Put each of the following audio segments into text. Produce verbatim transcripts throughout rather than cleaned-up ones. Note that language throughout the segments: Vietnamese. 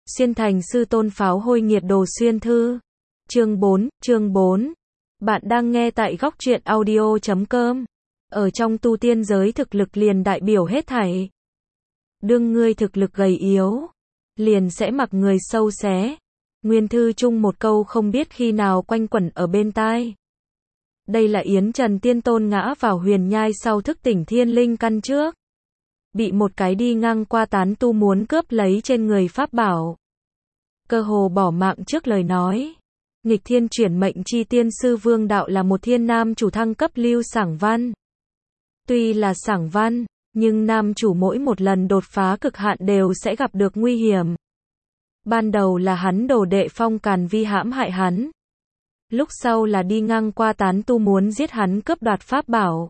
Xuyên thành sư tôn pháo hôi nghiệt đồ xuyên thư. Chương bốn, chương bốn. Bạn đang nghe tại góc truyện audio chấm com. Ở trong tu tiên giới thực lực liền đại biểu hết thảy. Đương ngươi thực lực gầy yếu, liền sẽ mặc người sâu xé. Nguyên thư chung một câu không biết khi nào quanh quẩn ở bên tai. Đây là Yến Trần Tiên Tôn ngã vào huyền nhai sau thức tỉnh thiên linh căn trước. Bị một cái đi ngang qua tán tu muốn cướp lấy trên người pháp bảo. Cơ hồ bỏ mạng trước lời nói. Nghịch thiên chuyển mệnh chi tiên sư vương đạo là một thiên nam chủ thăng cấp lưu sảng văn. Tuy là sảng văn, nhưng nam chủ mỗi một lần đột phá cực hạn đều sẽ gặp được nguy hiểm. Ban đầu là hắn đồ đệ Phong Càn Vi hãm hại hắn. Lúc sau là đi ngang qua tán tu muốn giết hắn cướp đoạt pháp bảo.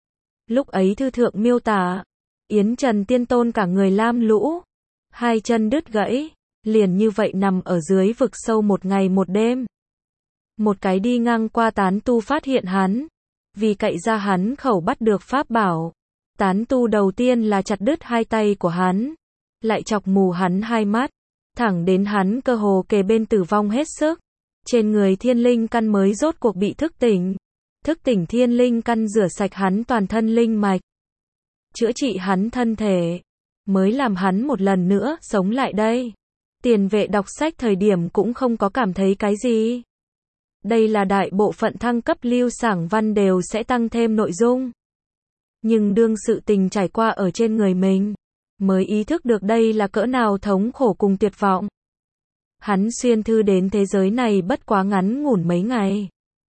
Lúc ấy thư thượng miêu tả, Yến Trần Tiên Tôn cả người lam lũ, hai chân đứt gãy, liền như vậy nằm ở dưới vực sâu một ngày một đêm. Một cái đi ngang qua tán tu phát hiện hắn, vì cậy ra hắn khẩu bắt được pháp bảo. Tán tu đầu tiên là chặt đứt hai tay của hắn, lại chọc mù hắn hai mắt, thẳng đến hắn cơ hồ kề bên tử vong hết sức. Trên người thiên linh căn mới rốt cuộc bị thức tỉnh. Thức tỉnh thiên linh căn rửa sạch hắn toàn thân linh mạch, chữa trị hắn thân thể, mới làm hắn một lần nữa sống lại đây. Tiền vệ đọc sách thời điểm cũng không có cảm thấy cái gì. Đây là đại bộ phận thăng cấp lưu sảng văn đều sẽ tăng thêm nội dung. Nhưng đương sự tình trải qua ở trên người mình, mới ý thức được đây là cỡ nào thống khổ cùng tuyệt vọng. Hắn xuyên thư đến thế giới này bất quá ngắn ngủn mấy ngày.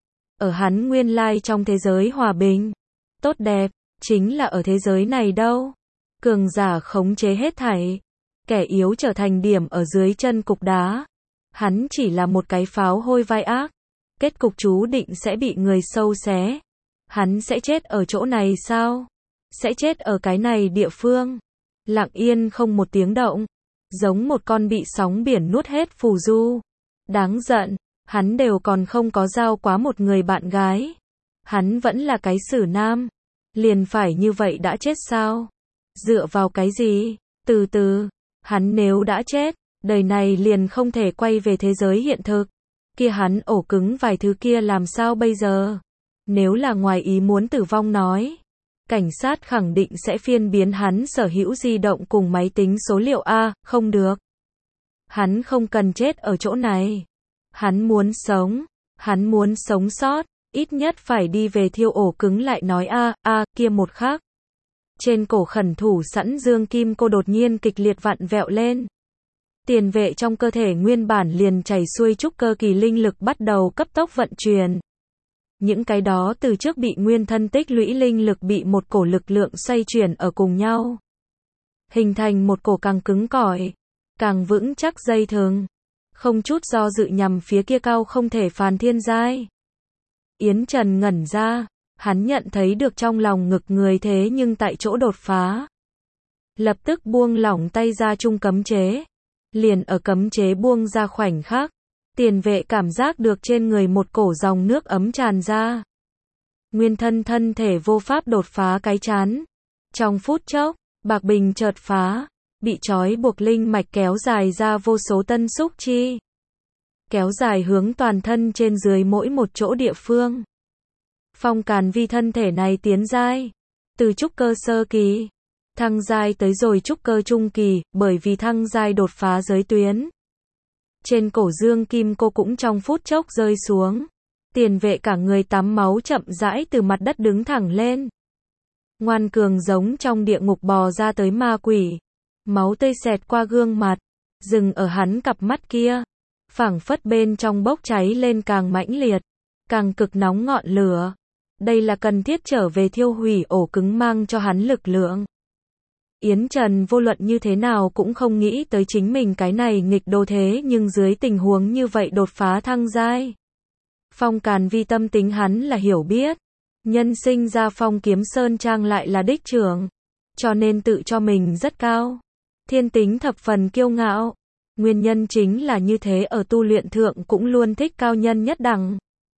Ở hắn nguyên lai trong thế giới hòa bình, tốt đẹp, chính là ở thế giới này đâu. Cường giả khống chế hết thảy, kẻ yếu trở thành điểm ở dưới chân cục đá. Hắn chỉ là một cái pháo hôi vai ác, kết cục chú định sẽ bị người sâu xé. Hắn sẽ chết ở chỗ này sao? Sẽ chết ở cái này địa phương, lặng yên không một tiếng động, giống một con bị sóng biển nuốt hết phù du. Đáng giận, hắn đều còn không có giao quá một người bạn gái. Hắn vẫn là cái xử nam, liền phải như vậy đã chết sao? Dựa vào cái gì? Từ từ, hắn nếu đã chết, đời này liền không thể quay về thế giới hiện thực. Kia hắn ổ cứng vài thứ kia làm sao bây giờ? Nếu là ngoài ý muốn tử vong nói, cảnh sát khẳng định sẽ phiên biến hắn sở hữu di động cùng máy tính số liệu A, không được. Hắn không cần chết ở chỗ này. Hắn muốn sống, hắn muốn sống sót, ít nhất phải đi về thiêu ổ cứng lại nói A, A, kia một khắc. Trên cổ khẩn thủ sẵn dương kim cô đột nhiên kịch liệt vặn vẹo lên. Tiền vệ trong cơ thể nguyên bản liền chảy xuôi trúc cơ kỳ linh lực bắt đầu cấp tốc vận chuyển. Những cái đó từ trước bị nguyên thân tích lũy linh lực bị một cổ lực lượng xoay chuyển ở cùng nhau. Hình thành một cổ càng cứng cỏi, càng vững chắc dây thừng. Không chút do dự nhằm phía kia cao không thể phàn thiên giai. Yến Trần ngẩn ra, hắn nhận thấy được trong lòng ngực người thế nhưng tại chỗ đột phá. Lập tức buông lỏng tay ra chung cấm chế. Liền ở cấm chế buông ra khoảnh khắc, tiền vệ cảm giác được trên người một cổ dòng nước ấm tràn ra. Nguyên thân thân thể vô pháp đột phá cái chán. Trong phút chốc, bạc bình chợt phá, bị trói buộc linh mạch kéo dài ra vô số tân xúc chi. Kéo dài hướng toàn thân trên dưới mỗi một chỗ địa phương. Phong Càn Vi thân thể này tiến giai, từ trúc cơ sơ kỳ, thăng giai tới rồi trúc cơ trung kỳ, bởi vì thăng giai đột phá giới tuyến. Trên cổ dương kim cô cũng trong phút chốc rơi xuống. Tiền vệ cả người tắm máu chậm rãi từ mặt đất đứng thẳng lên. Ngoan cường giống trong địa ngục bò ra tới ma quỷ. Máu tươi xẹt qua gương mặt, dừng ở hắn cặp mắt kia. Phảng phất bên trong bốc cháy lên càng mãnh liệt, càng cực nóng ngọn lửa. Đây là cần thiết trở về thiêu hủy ổ cứng mang cho hắn lực lượng. Yến Trần vô luận như thế nào cũng không nghĩ tới chính mình cái này nghịch đồ thế nhưng dưới tình huống như vậy đột phá thăng giai. Phong Càn Vi tâm tính hắn là hiểu biết. Nhân sinh ra Phong Kiếm Sơn Trang lại là đích trưởng, cho nên tự cho mình rất cao. Thiên tính thập phần kiêu ngạo. Nguyên nhân chính là như thế ở tu luyện thượng cũng luôn thích cao nhân nhất đẳng.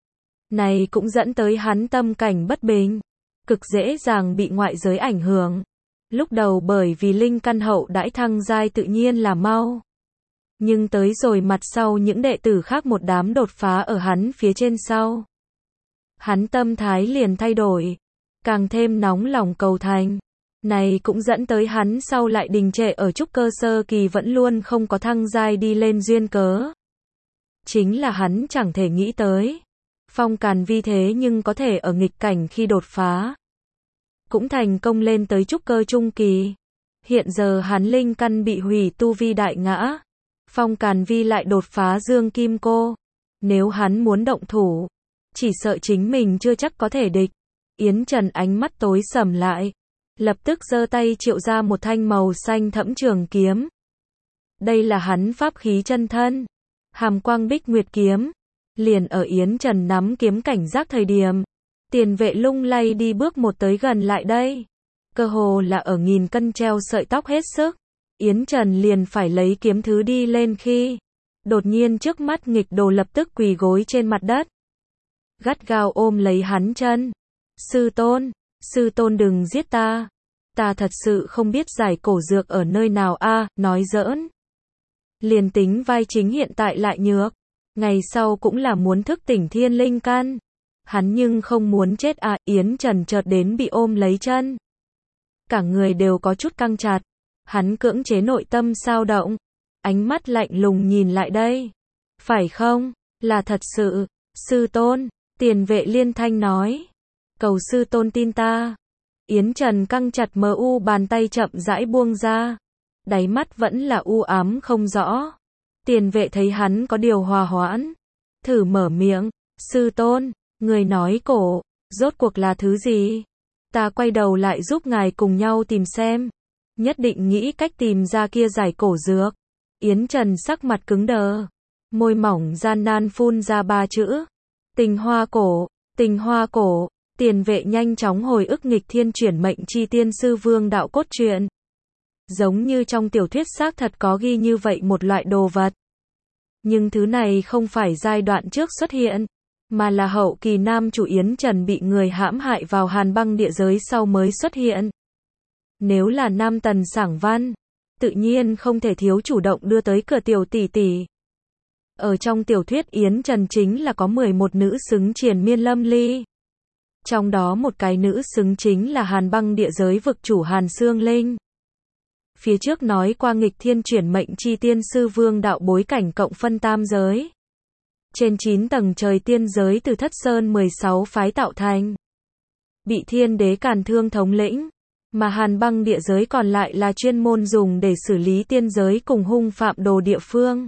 Này cũng dẫn tới hắn tâm cảnh bất bình, cực dễ dàng bị ngoại giới ảnh hưởng. Lúc đầu bởi vì linh căn hậu đãi thăng giai tự nhiên là mau. Nhưng tới rồi mặt sau những đệ tử khác một đám đột phá ở hắn phía trên sau. Hắn tâm thái liền thay đổi, càng thêm nóng lòng cầu thành. Này cũng dẫn tới hắn sau lại đình trệ ở trúc cơ sơ kỳ vẫn luôn không có thăng giai đi lên duyên cớ. Chính là hắn chẳng thể nghĩ tới. Phong Càn Vi thế nhưng có thể ở nghịch cảnh khi đột phá. Cũng thành công lên tới trúc cơ trung kỳ. Hiện giờ hắn linh căn bị hủy tu vi đại ngã. Phong Càn Vi lại đột phá dương kim cô. Nếu hắn muốn động thủ, chỉ sợ chính mình chưa chắc có thể địch. Yến Trần ánh mắt tối sầm lại. Lập tức giơ tay triệu ra một thanh màu xanh thẫm trường kiếm. Đây là hắn pháp khí chân thân. Hàm quang bích nguyệt kiếm. Liền ở Yến Trần nắm kiếm cảnh giác thời điểm. Tiền vệ lung lay đi bước một tới gần lại đây. Cơ hồ là ở nghìn cân treo sợi tóc hết sức. Yến Trần liền phải lấy kiếm thứ đi lên khi. Đột nhiên trước mắt nghịch đồ lập tức quỳ gối trên mặt đất. Gắt gao ôm lấy hắn chân. Sư tôn, sư tôn đừng giết ta. Ta thật sự không biết giải cổ dược ở nơi nào a, à, nói giỡn. Liền tính vai chính hiện tại lại nhược. Ngày sau cũng là muốn thức tỉnh thiên linh căn. Hắn nhưng không muốn chết à, Yến Trần chợt đến bị ôm lấy chân. Cả người đều có chút căng chặt. Hắn cưỡng chế nội tâm sao động. Ánh mắt lạnh lùng nhìn lại đây. Phải không? Là thật sự. Sư tôn, tiền vệ liên thanh nói. Cầu sư tôn tin ta. Yến Trần căng chặt mờ u bàn tay chậm rãi buông ra. Đáy mắt vẫn là u ám không rõ. Tiền vệ thấy hắn có điều hòa hoãn. Thử mở miệng. Sư tôn, người nói cổ, rốt cuộc là thứ gì? Ta quay đầu lại giúp ngài cùng nhau tìm xem. Nhất định nghĩ cách tìm ra kia giải cổ dược. Yến Trần sắc mặt cứng đờ. Môi mỏng gian nan phun ra ba chữ. Tình hoa cổ, tình hoa cổ. Tiền vệ nhanh chóng hồi ức nghịch thiên chuyển mệnh chi tiên sư vương đạo cốt truyện. Giống như trong tiểu thuyết xác thật có ghi như vậy một loại đồ vật. Nhưng thứ này không phải giai đoạn trước xuất hiện, mà là hậu kỳ nam chủ Yến Trần bị người hãm hại vào hàn băng địa giới sau mới xuất hiện. Nếu là nam tần sảng văn, tự nhiên không thể thiếu chủ động đưa tới cửa tiểu tỷ tỷ. Ở trong tiểu thuyết Yến Trần chính là có mười một nữ xứng triền miên lâm ly. Trong đó một cái nữ xứng chính là hàn băng địa giới vực chủ Hàn Xương Linh. Phía trước nói qua nghịch thiên chuyển mệnh chi tiên sư vương đạo bối cảnh cộng phân tam giới. Trên chín tầng trời tiên giới từ Thất Sơn mười sáu phái tạo thành. Bị thiên đế Càn Thương thống lĩnh. Mà hàn băng địa giới còn lại là chuyên môn dùng để xử lý tiên giới cùng hung phạm đồ địa phương.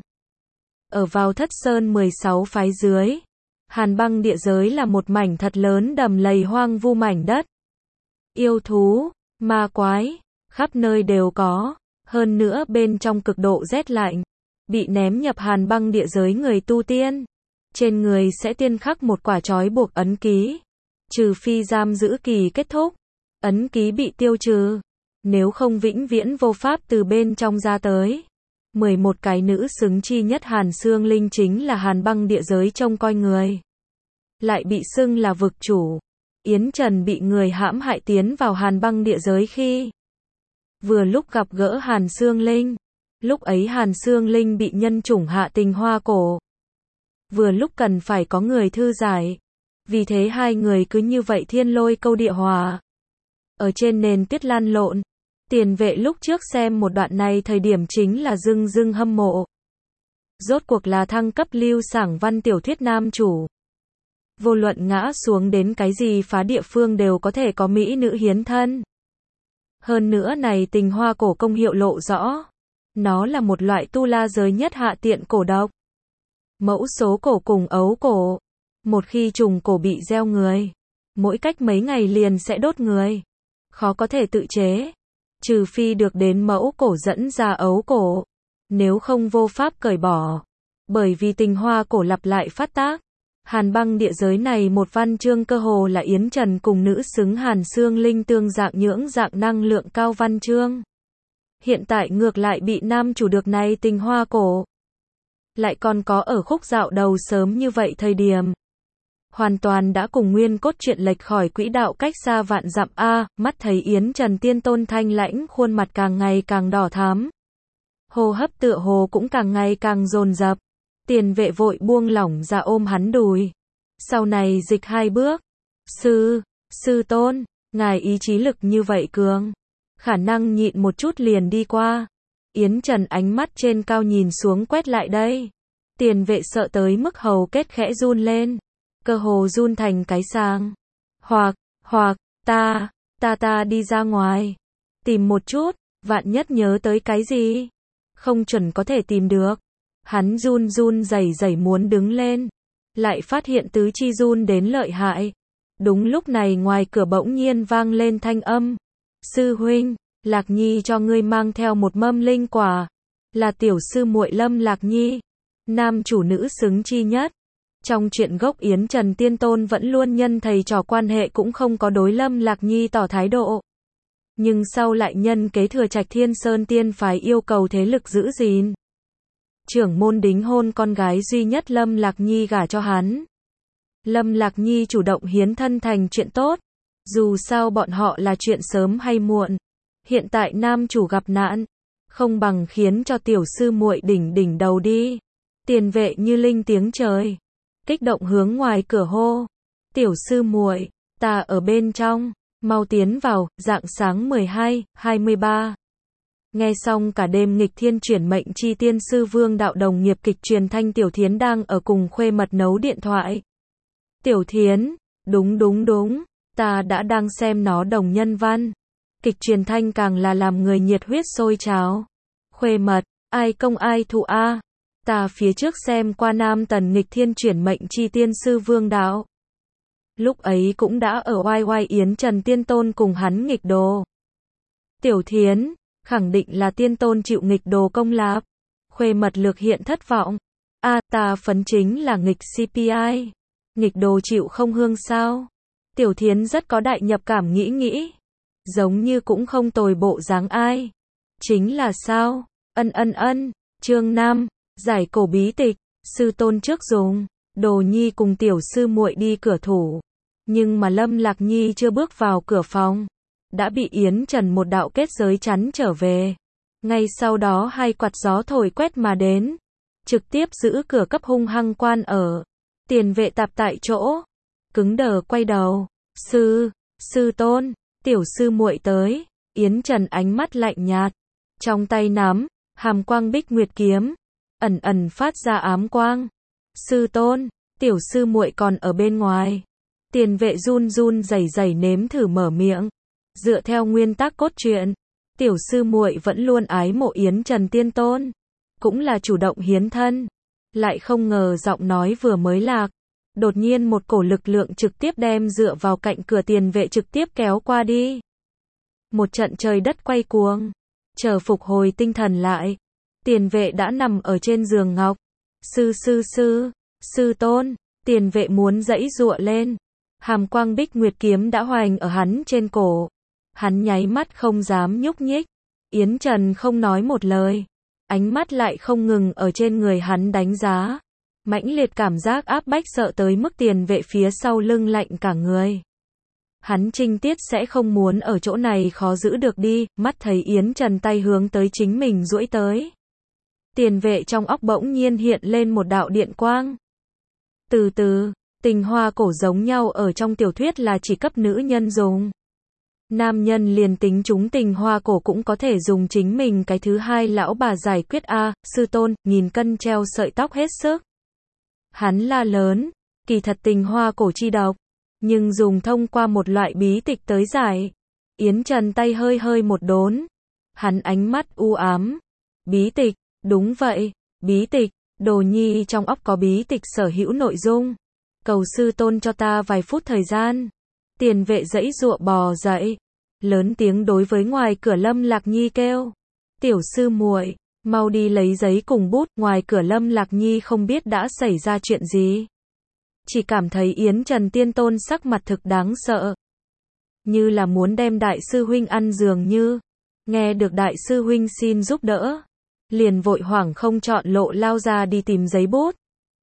Ở vào Thất Sơn mười sáu phái dưới. Hàn băng địa giới là một mảnh thật lớn đầm lầy hoang vu mảnh đất. Yêu thú, ma quái, khắp nơi đều có. Hơn nữa bên trong cực độ rét lạnh. Bị ném nhập hàn băng địa giới người tu tiên. Trên người sẽ tiên khắc một quả trói buộc ấn ký. Trừ phi giam giữ kỳ kết thúc. Ấn ký bị tiêu trừ. Nếu không vĩnh viễn vô pháp từ bên trong ra tới. mười một cái nữ xứng chi nhất Hàn Xương Linh chính là hàn băng địa giới trông coi người. Lại bị xưng là vực chủ. Yến Trần bị người hãm hại tiến vào hàn băng địa giới khi. Vừa lúc gặp gỡ Hàn Xương Linh. Lúc ấy Hàn Xương Linh bị nhân chủng hạ tình hoa cổ. Vừa lúc cần phải có người thư giải. Vì thế hai người cứ như vậy thiên lôi câu địa hòa. Ở trên nền tuyết lan lộn. Tiền vệ lúc trước xem một đoạn này thời điểm chính là dưng dưng hâm mộ. Rốt cuộc là thăng cấp lưu sảng văn tiểu thuyết nam chủ. Vô luận ngã xuống đến cái gì phá địa phương đều có thể có mỹ nữ hiến thân. Hơn nữa này tình hoa cổ công hiệu lộ rõ. Nó là một loại tu la giới nhất hạ tiện cổ độc. Mẫu số cổ cùng ấu cổ. Một khi trùng cổ bị gieo người. Mỗi cách mấy ngày liền sẽ đốt người. Khó có thể tự chế. Trừ phi được đến mẫu cổ dẫn ra ấu cổ. Nếu không vô pháp cởi bỏ. Bởi vì tình hoa cổ lặp lại phát tác. Hàn băng địa giới này một văn chương cơ hồ là Yến Trần cùng nữ xứng Hàn Xương Linh tương dạng nhưỡng dạng năng lượng cao văn chương. Hiện tại ngược lại bị nam chủ được này tình hoa cổ. Lại còn có ở khúc dạo đầu sớm như vậy thời điểm. Hoàn toàn đã cùng nguyên cốt truyện lệch khỏi quỹ đạo cách xa vạn dặm a, mắt thấy Yến Trần tiên tôn thanh lãnh khuôn mặt càng ngày càng đỏ thắm. hô hấp tựa hồ cũng càng ngày càng dồn dập. Tiền vệ vội buông lỏng ra ôm hắn đùi. Sau này dịch hai bước. Sư, sư tôn, ngài ý chí lực như vậy cường. Khả năng nhịn một chút liền đi qua. Yến Trần ánh mắt trên cao nhìn xuống quét lại đây. Tiền vệ sợ tới mức hầu kết khẽ run lên. Cơ hồ run thành cái sang. Hoặc, hoặc, ta, ta ta đi ra ngoài. Tìm một chút, vạn nhất nhớ tới cái gì. Không chuẩn có thể tìm được. Hắn run run rẩy rẩy muốn đứng lên. Lại phát hiện tứ chi run đến lợi hại. Đúng lúc này ngoài cửa bỗng nhiên vang lên thanh âm. Sư huynh, Lạc Nhi cho ngươi mang theo một mâm linh quả. Là tiểu sư muội Lâm Lạc Nhi. Nam chủ nữ xứng chi nhất. Trong chuyện gốc Yến Trần Tiên Tôn vẫn luôn nhân thầy trò quan hệ cũng không có đối Lâm Lạc Nhi tỏ thái độ. Nhưng sau lại nhân kế thừa Trạch Thiên Sơn Tiên phái yêu cầu thế lực giữ gìn. Trưởng môn đính hôn con gái duy nhất Lâm Lạc Nhi gả cho hắn. Lâm Lạc Nhi chủ động hiến thân thành chuyện tốt. Dù sao bọn họ là chuyện sớm hay muộn. Hiện tại nam chủ gặp nạn. Không bằng khiến cho tiểu sư muội đỉnh đỉnh đầu đi. Tiền vệ như linh tiếng trời. Kích động hướng ngoài cửa hô. Tiểu sư muội, ta ở bên trong. Mau tiến vào, rạng sáng mười hai, hai mươi ba. Nghe xong cả đêm nghịch thiên chuyển mệnh chi tiên sư Vương đạo đồng nghiệp kịch truyền thanh Tiểu Thiến đang ở cùng khuê mật nấu điện thoại. Tiểu Thiến, đúng đúng đúng, ta đã đang xem nó đồng nhân văn. Kịch truyền thanh càng là làm người nhiệt huyết sôi trào. Khuê mật, ai công ai thụ a? Ta phía trước xem qua Nam Tần nghịch thiên chuyển mệnh chi tiên sư Vương đạo. Lúc ấy cũng đã ở oai oai Yến Trần Tiên Tôn cùng hắn nghịch đồ. Tiểu Thiến, khẳng định là Tiên Tôn chịu nghịch đồ công lạp. Khuê mật lược hiện thất vọng. A, à, ta phấn chính là nghịch xê pê i. Nghịch đồ chịu không hương sao? Tiểu Thiến rất có đại nhập cảm nghĩ nghĩ. Giống như cũng không tồi bộ dáng ai. Chính là sao? Ân ân ân, chương năm, giải cổ bí tịch, sư tôn trước dùng. Đồ Nhi cùng tiểu sư muội đi cửa thủ. Nhưng mà Lâm Lạc Nhi chưa bước vào cửa phòng. Đã bị Yến Trần một đạo kết giới chắn trở về. Ngay sau đó hai quạt gió thổi quét mà đến. Trực tiếp giữ cửa cấp hung hăng quan ở. Tiền vệ tạp tại chỗ. Cứng đờ quay đầu. Sư, sư tôn, tiểu sư muội tới. Yến Trần ánh mắt lạnh nhạt. Trong tay nắm, hàm quang bích nguyệt kiếm. Ẩn ẩn phát ra ám quang. Sư tôn, tiểu sư muội còn ở bên ngoài. Tiền vệ run run rẩy rẩy nếm thử mở miệng. Dựa theo nguyên tắc cốt truyện, tiểu sư muội vẫn luôn ái mộ Yến Trần Tiên Tôn, cũng là chủ động hiến thân. Lại không ngờ giọng nói vừa mới lạc, đột nhiên một cổ lực lượng trực tiếp đem dựa vào cạnh cửa tiền vệ trực tiếp kéo qua đi. Một trận trời đất quay cuồng, chờ phục hồi tinh thần lại, tiền vệ đã nằm ở trên giường ngọc. Sư sư sư, sư tôn, tiền vệ muốn giãy giụa lên. Hàm quang bích nguyệt kiếm đã hoành ở hắn trên cổ. Hắn nháy mắt không dám nhúc nhích. Yến Trần không nói một lời. Ánh mắt lại không ngừng ở trên người hắn đánh giá. Mãnh liệt cảm giác áp bách sợ tới mức tiền vệ phía sau lưng lạnh cả người. Hắn trinh tiết sẽ không muốn ở chỗ này khó giữ được đi. Mắt thấy Yến Trần tay hướng tới chính mình duỗi tới. Tiền vệ trong óc bỗng nhiên hiện lên một đạo điện quang. Từ từ, tình hoa cổ giống nhau ở trong tiểu thuyết là chỉ cấp nữ nhân dùng. Nam nhân liền tính chúng tình hoa cổ cũng có thể dùng chính mình cái thứ hai lão bà giải quyết a, à, sư tôn, nghìn cân treo sợi tóc hết sức. Hắn la lớn, kỳ thật tình hoa cổ chi độc, nhưng dùng thông qua một loại bí tịch tới giải. Yến Trần tay hơi hơi một đốn. Hắn ánh mắt u ám. Bí tịch, đúng vậy, bí tịch, Đồ Nhi trong óc có bí tịch sở hữu nội dung. Cầu sư tôn cho ta vài phút thời gian. Tiền vệ giãy giụa bò dậy, lớn tiếng đối với ngoài cửa Lâm Lạc Nhi kêu. Tiểu sư muội, mau đi lấy giấy cùng bút. Ngoài cửa Lâm Lạc Nhi không biết đã xảy ra chuyện gì. Chỉ cảm thấy Yến Trần Tiên Tôn sắc mặt thực đáng sợ. Như là muốn đem đại sư huynh ăn dường như. Nghe được đại sư huynh xin giúp đỡ. Liền vội hoảng không chọn lộ lao ra đi tìm giấy bút.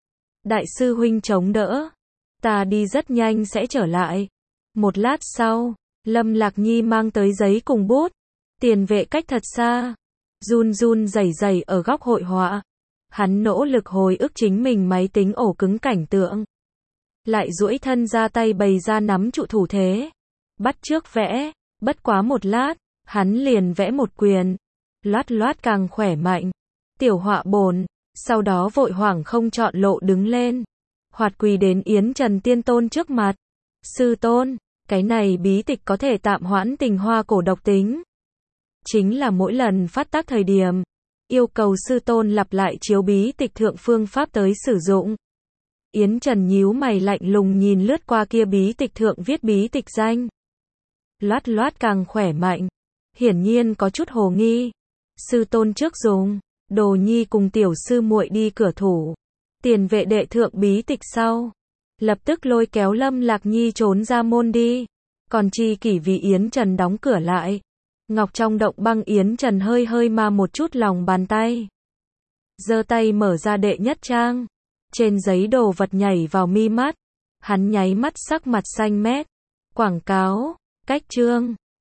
Đại sư huynh chống đỡ. Ta đi rất nhanh sẽ trở lại. Một lát sau, Lâm Lạc Nhi mang tới giấy cùng bút. Tiền vệ cách thật xa. run run rẩy rẩy ở góc hội họa. Hắn nỗ lực hồi ức chính mình máy tính ổ cứng cảnh tượng. Lại duỗi thân ra tay bày ra nắm trụ thủ thế. Bắt chước vẽ, bất quá một lát, hắn liền vẽ một quyền. Loát loát càng khỏe mạnh. Tiểu họa bồn, sau đó vội hoảng không chọn lộ đứng lên. Hoạt quỳ đến Yến Trần Tiên Tôn trước mặt. Sư tôn, cái này bí tịch có thể tạm hoãn tình hoa cổ độc tính. Chính là mỗi lần phát tác thời điểm, yêu cầu sư tôn lặp lại chiếu bí tịch thượng phương pháp tới sử dụng. Yến Trần nhíu mày lạnh lùng nhìn lướt qua kia bí tịch thượng viết bí tịch danh. Loát loát càng khỏe mạnh. Hiển nhiên có chút hồ nghi. Sư tôn trước dùng, Đồ Nhi cùng tiểu sư muội đi cửa thủ. Tiền vệ đệ thượng bí tịch sau. Lập tức lôi kéo Lâm Lạc Nhi trốn ra môn đi. Còn Chi Kỷ vì Yến Trần đóng cửa lại. Ngọc trong động băng Yến Trần hơi hơi ma một chút lòng bàn tay. Giơ tay mở ra đệ nhất trang. Trên giấy đồ vật nhảy vào mi mắt. Hắn nháy mắt sắc mặt xanh mét. Quảng cáo, cách chương.